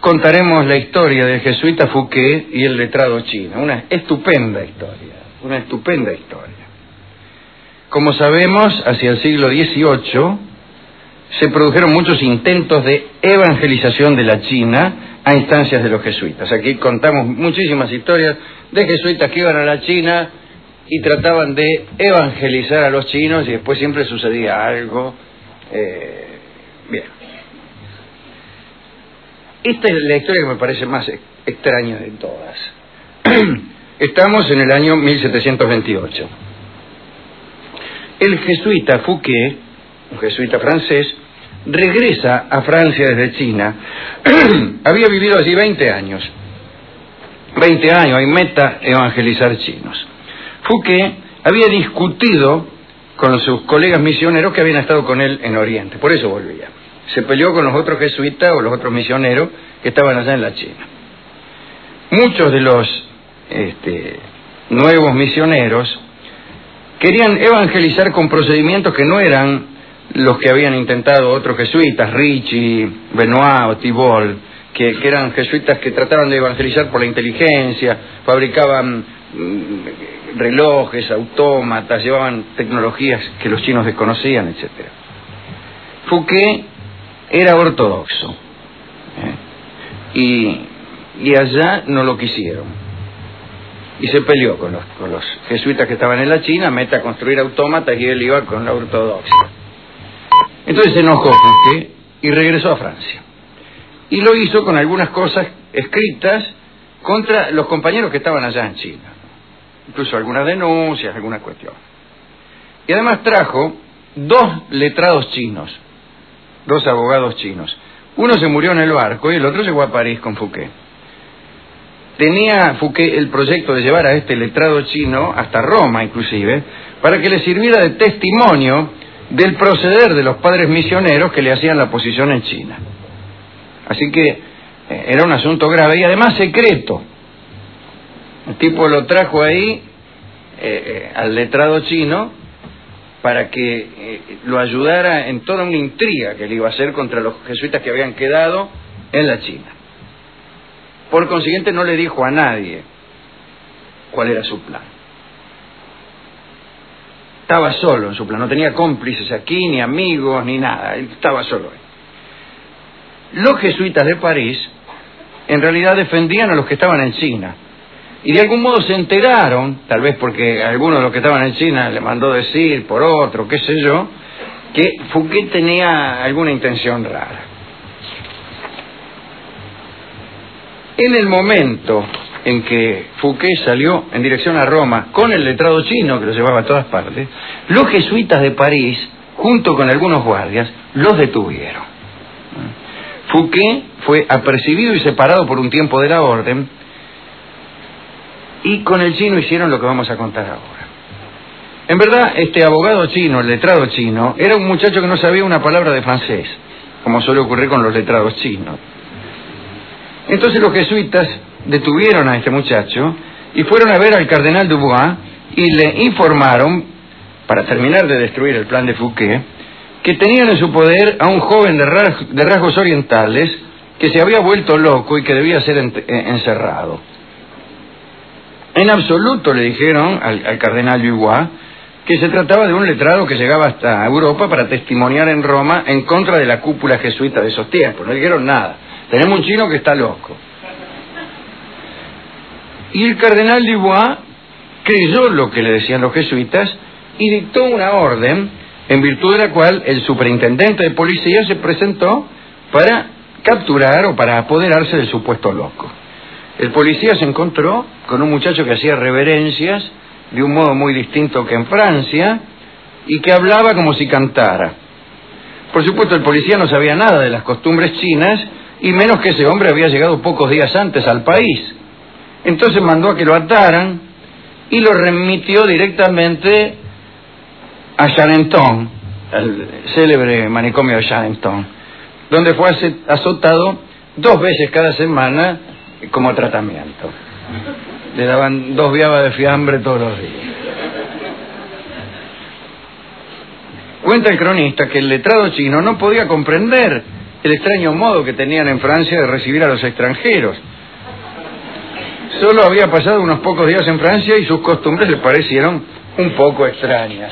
contaremos la historia del jesuita Fouquet y el letrado chino. Una estupenda historia, una estupenda historia. Como sabemos, hacia el siglo XVIII se produjeron muchos intentos de evangelización de la China a instancias de los jesuitas. Aquí contamos muchísimas historias de jesuitas que iban a la China y trataban de evangelizar a los chinos y después siempre sucedía algo. Bien. Esta es la historia que me parece más extraña de todas. Estamos en el año 1728. El jesuita Fouquet, un jesuita francés, regresa a Francia desde China. Había vivido allí 20 años. 20 años, y meta evangelizar chinos. Fouquet había discutido con sus colegas misioneros que habían estado con él en Oriente, por eso volvía. Se peleó con los otros jesuitas o los otros misioneros que estaban allá en la China. Muchos de los nuevos misioneros querían evangelizar con procedimientos que no eran los que habían intentado otros jesuitas, Ricci, Benoit o Thibault, que eran jesuitas que trataban de evangelizar por la inteligencia, fabricaban relojes, autómatas, llevaban tecnologías que los chinos desconocían, etc. Fouquet era ortodoxo, y allá no lo quisieron, y se peleó con los jesuitas que estaban en la China, meta a construir autómatas, y él iba con la ortodoxia. Entonces se enojó Fouquet y regresó a Francia, y lo hizo con algunas cosas escritas contra los compañeros que estaban allá en China, incluso algunas denuncias, algunas cuestiones. Y además trajo 2 letrados chinos, 2 abogados chinos. Uno se murió en el barco y el otro llegó a París con Fouquet. Tenía Fouquet el proyecto de llevar a este letrado chino hasta Roma, inclusive, para que le sirviera de testimonio del proceder de los padres misioneros que le hacían la posición en China. Así que era un asunto grave y además secreto. El tipo lo trajo ahí al letrado chino para que lo ayudara en toda una intriga que le iba a hacer contra los jesuitas que habían quedado en la China. Por consiguiente no le dijo a nadie cuál era su plan. Estaba solo en su plan, no tenía cómplices aquí, ni amigos, ni nada, él estaba solo ahí. Los jesuitas de París en realidad defendían a los que estaban en China. Y de algún modo se enteraron, tal vez porque alguno de los que estaban en China le mandó decir por otro, qué sé yo, que Fouquet tenía alguna intención rara. En el momento en que Fouquet salió en dirección a Roma con el letrado chino que lo llevaba a todas partes, los jesuitas de París, junto con algunos guardias, los detuvieron. Fouquet fue apercibido y separado por un tiempo de la orden, y con el chino hicieron lo que vamos a contar ahora. En verdad, este abogado chino, el letrado chino, era un muchacho que no sabía una palabra de francés, como suele ocurrir con los letrados chinos. Entonces los jesuitas detuvieron a este muchacho y fueron a ver al cardenal Dubois y le informaron, para terminar de destruir el plan de Fouquet, que tenían en su poder a un joven de rasgos orientales que se había vuelto loco y que debía ser encerrado. En absoluto le dijeron al cardenal Dubois que se trataba de un letrado que llegaba hasta Europa para testimoniar en Roma en contra de la cúpula jesuita de esos tiempos. No dijeron nada. Tenemos un chino que está loco. Y el cardenal Dubois creyó lo que le decían los jesuitas y dictó una orden en virtud de la cual el superintendente de policía se presentó para capturar o para apoderarse del supuesto loco. El policía se encontró con un muchacho que hacía reverencias de un modo muy distinto que en Francia y que hablaba como si cantara. Por supuesto, el policía no sabía nada de las costumbres chinas y menos que ese hombre había llegado pocos días antes al país. Entonces mandó a que lo ataran y lo remitió directamente a Charenton, al célebre manicomio de Charenton, donde fue azotado 2 veces cada semana como tratamiento. Le daban 2 viabas de fiambre todos los días. Cuenta el cronista que el letrado chino no podía comprender el extraño modo que tenían en Francia de recibir a los extranjeros. Solo había pasado unos pocos días en Francia y sus costumbres le parecieron un poco extrañas.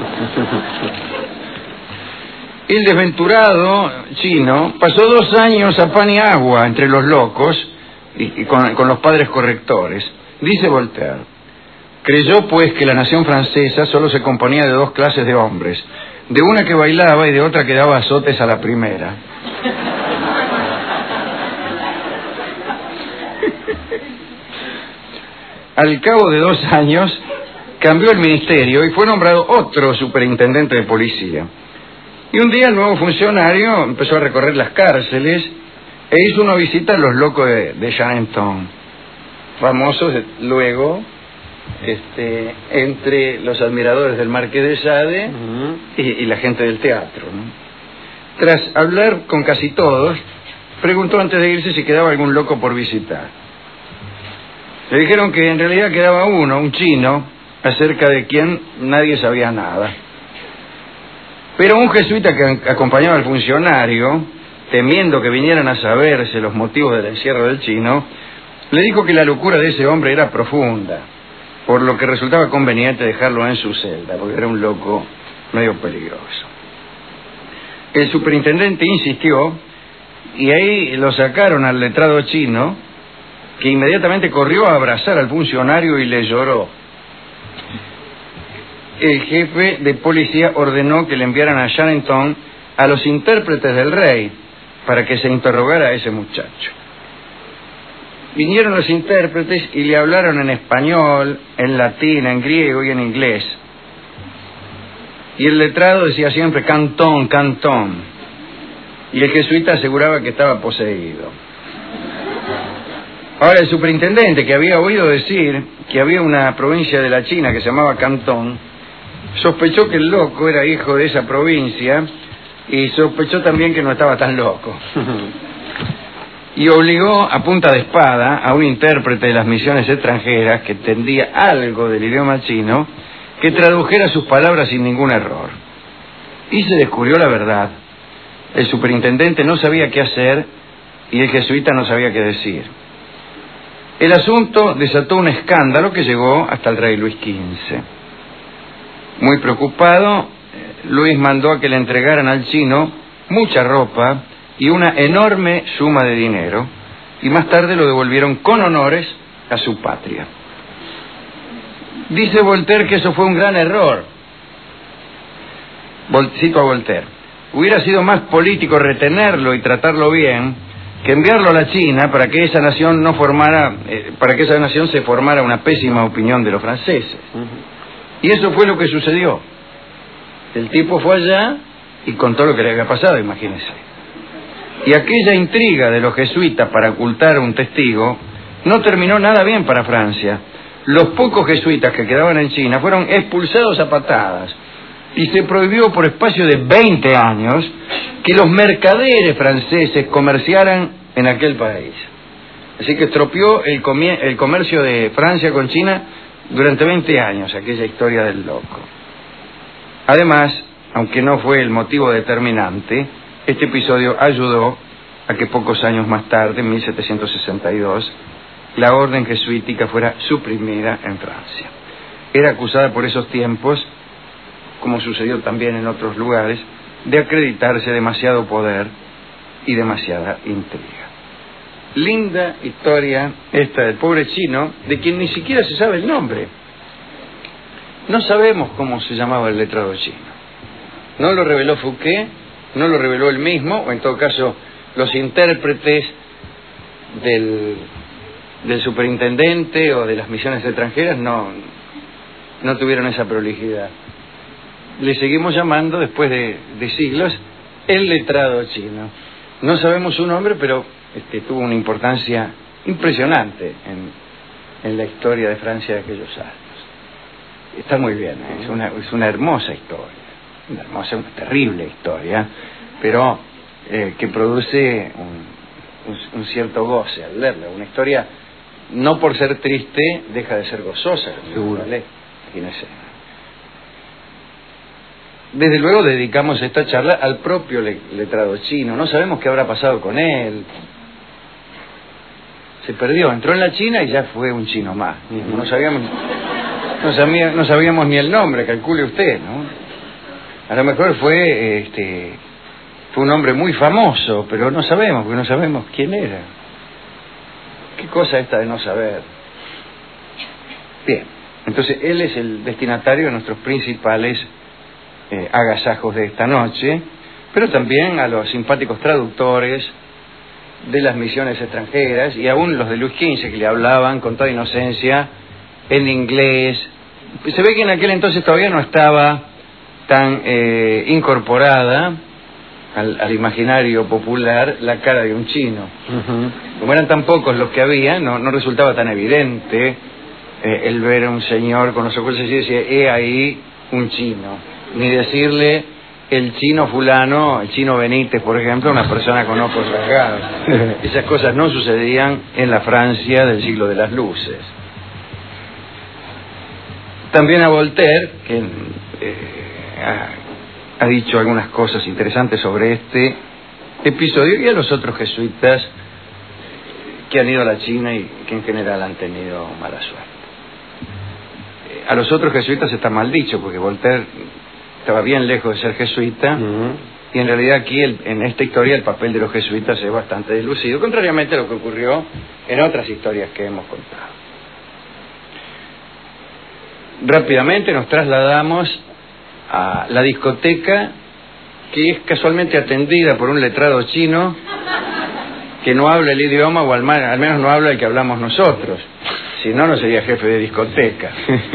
El desventurado chino pasó 2 años a pan y agua entre los locos y con los padres correctores. Dice Voltaire: creyó pues que la nación francesa solo se componía de 2 clases de hombres, de una que bailaba y de otra que daba azotes a la primera. Al cabo de 2 años cambió el ministerio y fue nombrado otro superintendente de policía. Y un día el nuevo funcionario empezó a recorrer las cárceles e hizo una visita a los locos de Charenton, famosos luego entre los admiradores del Marqués de Sade y la gente del teatro, ¿no? Tras hablar con casi todos, preguntó antes de irse si quedaba algún loco por visitar. Le dijeron que en realidad quedaba uno, un chino, acerca de quien nadie sabía nada. Pero un jesuita que acompañaba al funcionario, temiendo que vinieran a saberse los motivos del encierro del chino, le dijo que la locura de ese hombre era profunda, por lo que resultaba conveniente dejarlo en su celda, porque era un loco medio peligroso. El superintendente insistió, y ahí lo sacaron al letrado chino, que inmediatamente corrió a abrazar al funcionario y le lloró. El jefe de policía ordenó que le enviaran a Charenton a los intérpretes del rey para que se interrogara a ese muchacho. Vinieron los intérpretes y le hablaron en español, en latín, en griego y en inglés. Y el letrado decía siempre Cantón, Cantón. Y el jesuita aseguraba que estaba poseído. Ahora el superintendente, que había oído decir que había una provincia de la China que se llamaba Cantón, sospechó que el loco era hijo de esa provincia y sospechó también que no estaba tan loco. Y obligó a punta de espada a un intérprete de las misiones extranjeras que entendía algo del idioma chino que tradujera sus palabras sin ningún error. Y se descubrió la verdad. El superintendente no sabía qué hacer y el jesuita no sabía qué decir. El asunto desató un escándalo que llegó hasta el rey Luis XV. Muy preocupado, Luis mandó a que le entregaran al chino mucha ropa y una enorme suma de dinero, y más tarde lo devolvieron con honores a su patria. Dice Voltaire que eso fue un gran error. Cito a Voltaire: hubiera sido más político retenerlo y tratarlo bien que enviarlo a la China para que esa nación se formara una pésima opinión de los franceses. Y eso fue lo que sucedió. El tipo fue allá y contó lo que le había pasado, imagínense. Y aquella intriga de los jesuitas para ocultar a un testigo no terminó nada bien para Francia. Los pocos jesuitas que quedaban en China fueron expulsados a patadas y se prohibió por espacio de 20 años que los mercaderes franceses comerciaran en aquel país. Así que estropeó el comercio de Francia con China durante 20 años, aquella historia del loco. Además, aunque no fue el motivo determinante, este episodio ayudó a que pocos años más tarde, en 1762, la orden jesuítica fuera suprimida en Francia. Era acusada por esos tiempos, como sucedió también en otros lugares, de acreditarse demasiado poder y demasiada intriga. Linda historia esta del pobre chino, de quien ni siquiera se sabe el nombre. No sabemos cómo se llamaba el letrado chino. No lo reveló Fouquet, no lo reveló él mismo, o en todo caso los intérpretes del superintendente o de las misiones extranjeras no tuvieron esa prolijidad. Le seguimos llamando, después de siglos, el letrado chino. No sabemos su nombre, pero tuvo una importancia impresionante en la historia de Francia de aquellos años. Está muy bien, es una hermosa historia, una terrible historia, pero que produce un cierto goce al leerla. Una historia, no por ser triste, deja de ser gozosa. Seguro. Imagínese. desde luego dedicamos esta charla al propio letrado chino. No sabemos qué habrá pasado con él. Se perdió, entró en la China y ya fue un chino más. No sabíamos ni el nombre, calcule usted, ¿no? A lo mejor fue un hombre muy famoso, pero no sabemos, porque no sabemos quién era. ¿Qué cosa esta de no saber? Bien, entonces él es el destinatario de nuestros principales agasajos de esta noche, pero también a los simpáticos traductores de las misiones extranjeras y aún los de Luis XV que le hablaban con toda inocencia en inglés. Se ve que en aquel entonces todavía no estaba tan incorporada al imaginario popular la cara de un chino. Como eran tan pocos los que había, no resultaba tan evidente el ver a un señor con los ojos así y decir, he ahí un chino, ni decirle el chino fulano, el chino Benítez, por ejemplo, una persona con ojos rasgados. Esas cosas no sucedían en la Francia del siglo de las luces. También a Voltaire, que ha dicho algunas cosas interesantes sobre este episodio, y a los otros jesuitas que han ido a la China y que en general han tenido mala suerte. A los otros jesuitas está mal dicho, porque Voltaire estaba bien lejos de ser jesuita, y en realidad aquí en esta historia el papel de los jesuitas es bastante deslucido, contrariamente a lo que ocurrió en otras historias que hemos contado. Rápidamente nos trasladamos a la discoteca, que es casualmente atendida por un letrado chino que no habla el idioma, o al menos no habla el que hablamos nosotros, si no, no sería jefe de discoteca.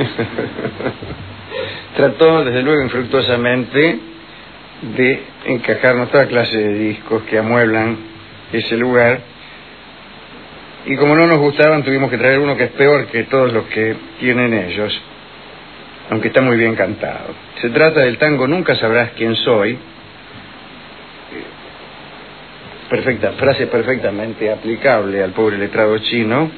Trató, desde luego, infructuosamente de encajarnos toda clase de discos que amueblan ese lugar, y como no nos gustaban tuvimos que traer uno que es peor que todos los que tienen ellos, aunque está muy bien cantado. Se trata del tango Nunca sabrás quién soy, frase perfectamente aplicable al pobre letrado chino,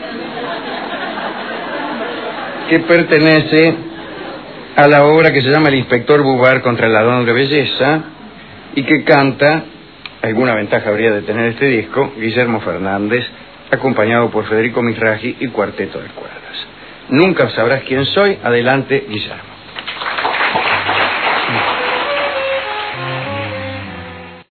que pertenece a la obra que se llama El inspector Bubar contra el ladrón de belleza, y que canta, alguna ventaja habría de tener este disco, Guillermo Fernández, acompañado por Federico Mizrahi y Cuarteto de Cuerdas. Nunca sabrás quién soy. Adelante, Guillermo.